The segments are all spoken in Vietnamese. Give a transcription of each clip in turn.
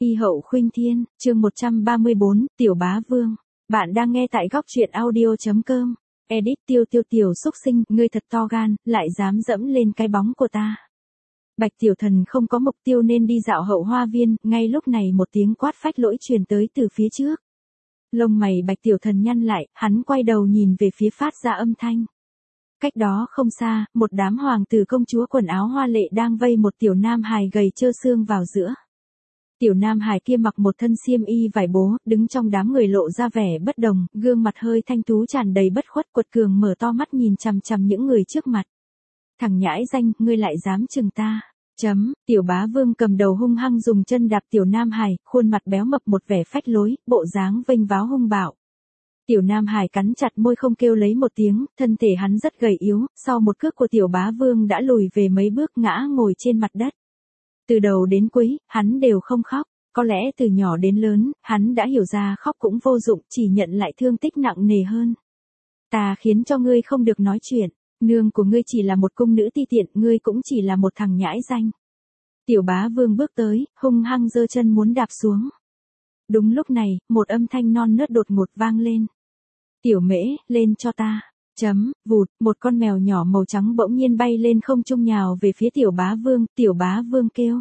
Y hậu khuynh thiên, chương 134, Tiểu Bá Vương. Bạn đang nghe tại góc truyện audio.com. Edit tiểu xúc sinh, ngươi thật to gan, lại dám dẫm lên cái bóng của ta. Bạch Tiểu Thần không có mục tiêu nên đi dạo hậu hoa viên, ngay lúc này một tiếng quát phách lỗi truyền tới từ phía trước. Lông mày Bạch Tiểu Thần nhăn lại, hắn quay đầu nhìn về phía phát ra âm thanh. Cách đó không xa, một đám hoàng tử công chúa quần áo hoa lệ đang vây một tiểu nam hài gầy trơ xương vào giữa. Tiểu nam hài kia mặc một thân xiêm y vải bố, đứng trong đám người lộ ra vẻ bất đồng, gương mặt hơi thanh tú tràn đầy bất khuất, quật cường mở to mắt nhìn chằm chằm những người trước mặt. Thằng nhãi danh, ngươi lại dám chừng ta. Tiểu Bá Vương cầm đầu hung hăng dùng chân đạp tiểu nam hài, khuôn mặt béo mập một vẻ phách lối, bộ dáng vênh váo hung bạo. Tiểu nam hài cắn chặt môi không kêu lấy một tiếng, thân thể hắn rất gầy yếu, sau một cước của tiểu Bá Vương đã lùi về mấy bước ngã ngồi trên mặt đất. Từ đầu đến cuối, hắn đều không khóc, có lẽ từ nhỏ đến lớn, hắn đã hiểu ra khóc cũng vô dụng, chỉ nhận lại thương tích nặng nề hơn. Ta khiến cho ngươi không được nói chuyện, nương của ngươi chỉ là một cung nữ ti tiện, ngươi cũng chỉ là một thằng nhãi danh. Tiểu Bá Vương bước tới, hung hăng giơ chân muốn đạp xuống. Đúng lúc này, một âm thanh non nớt đột ngột vang lên. Tiểu Mễ, lên cho ta. Vụt, một con mèo nhỏ màu trắng bỗng nhiên bay lên không trung nhào về phía tiểu Bá Vương kêu.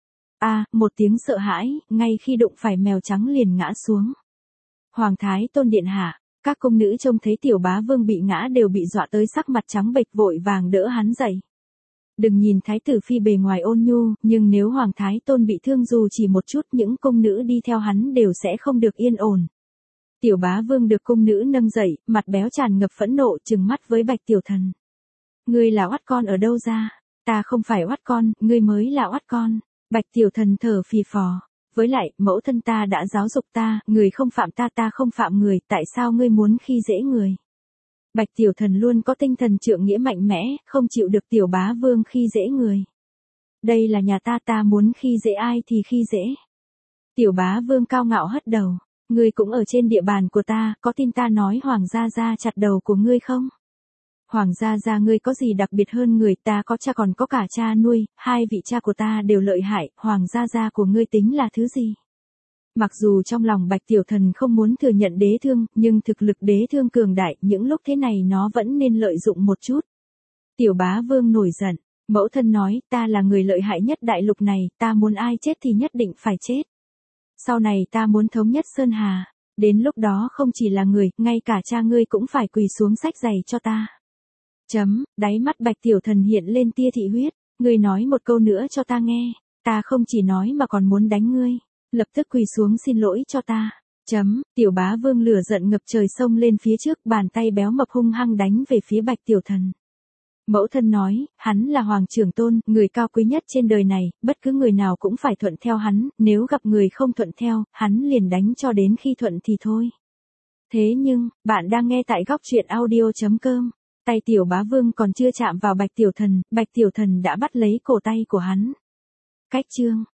Một tiếng sợ hãi, ngay khi đụng phải mèo trắng liền ngã xuống. Hoàng Thái Tôn điện hạ, các cung nữ trông thấy tiểu Bá Vương bị ngã đều bị dọa tới sắc mặt trắng bệch vội vàng đỡ hắn dậy. Đừng nhìn thái tử phi bề ngoài ôn nhu, nhưng nếu Hoàng Thái Tôn bị thương dù chỉ một chút, những cung nữ đi theo hắn đều sẽ không được yên ổn. Tiểu Bá Vương được cung nữ nâng dậy, mặt béo tràn ngập phẫn nộ trừng mắt với Bạch Tiểu Thần. Ngươi là oắt con ở đâu ra? Ta không phải oắt con, ngươi mới là oắt con. Bạch Tiểu Thần thở phì phò. Với lại, mẫu thân ta đã giáo dục ta, người không phạm ta, ta không phạm người, tại sao ngươi muốn khi dễ người? Bạch Tiểu Thần luôn có tinh thần trượng nghĩa mạnh mẽ, không chịu được Tiểu Bá Vương khi dễ người. Đây là nhà ta, ta muốn khi dễ ai thì khi dễ. Tiểu Bá Vương cao ngạo hất đầu. Ngươi cũng ở trên địa bàn của ta, có tin ta nói Hoàng gia gia chặt đầu của ngươi không? Hoàng gia gia ngươi có gì đặc biệt hơn người, ta có cha còn có cả cha nuôi, hai vị cha của ta đều lợi hại, Hoàng gia gia của ngươi tính là thứ gì? Mặc dù trong lòng Bạch Tiểu Thần không muốn thừa nhận đế thương, nhưng thực lực đế thương cường đại, những lúc thế này nó vẫn nên lợi dụng một chút. Tiểu Bá Vương nổi giận, mẫu thân nói, ta là người lợi hại nhất đại lục này, ta muốn ai chết thì nhất định phải chết. Sau này ta muốn thống nhất Sơn Hà, đến lúc đó không chỉ là người, ngay cả cha ngươi cũng phải quỳ xuống xách giày cho ta. Đáy mắt Bạch Tiểu Thần hiện lên tia thị huyết, ngươi nói một câu nữa cho ta nghe, ta không chỉ nói mà còn muốn đánh ngươi, lập tức quỳ xuống xin lỗi cho ta. Tiểu Bá Vương lửa giận ngập trời xông lên phía trước, bàn tay béo mập hung hăng đánh về phía Bạch Tiểu Thần. Mẫu thân nói, hắn là Hoàng Trưởng Tôn, người cao quý nhất trên đời này, bất cứ người nào cũng phải thuận theo hắn, nếu gặp người không thuận theo, hắn liền đánh cho đến khi thuận thì thôi. Thế nhưng, bạn đang nghe tại góc truyện audio.com, tay Tiểu Bá Vương còn chưa chạm vào Bạch Tiểu Thần đã bắt lấy cổ tay của hắn. Cách chương,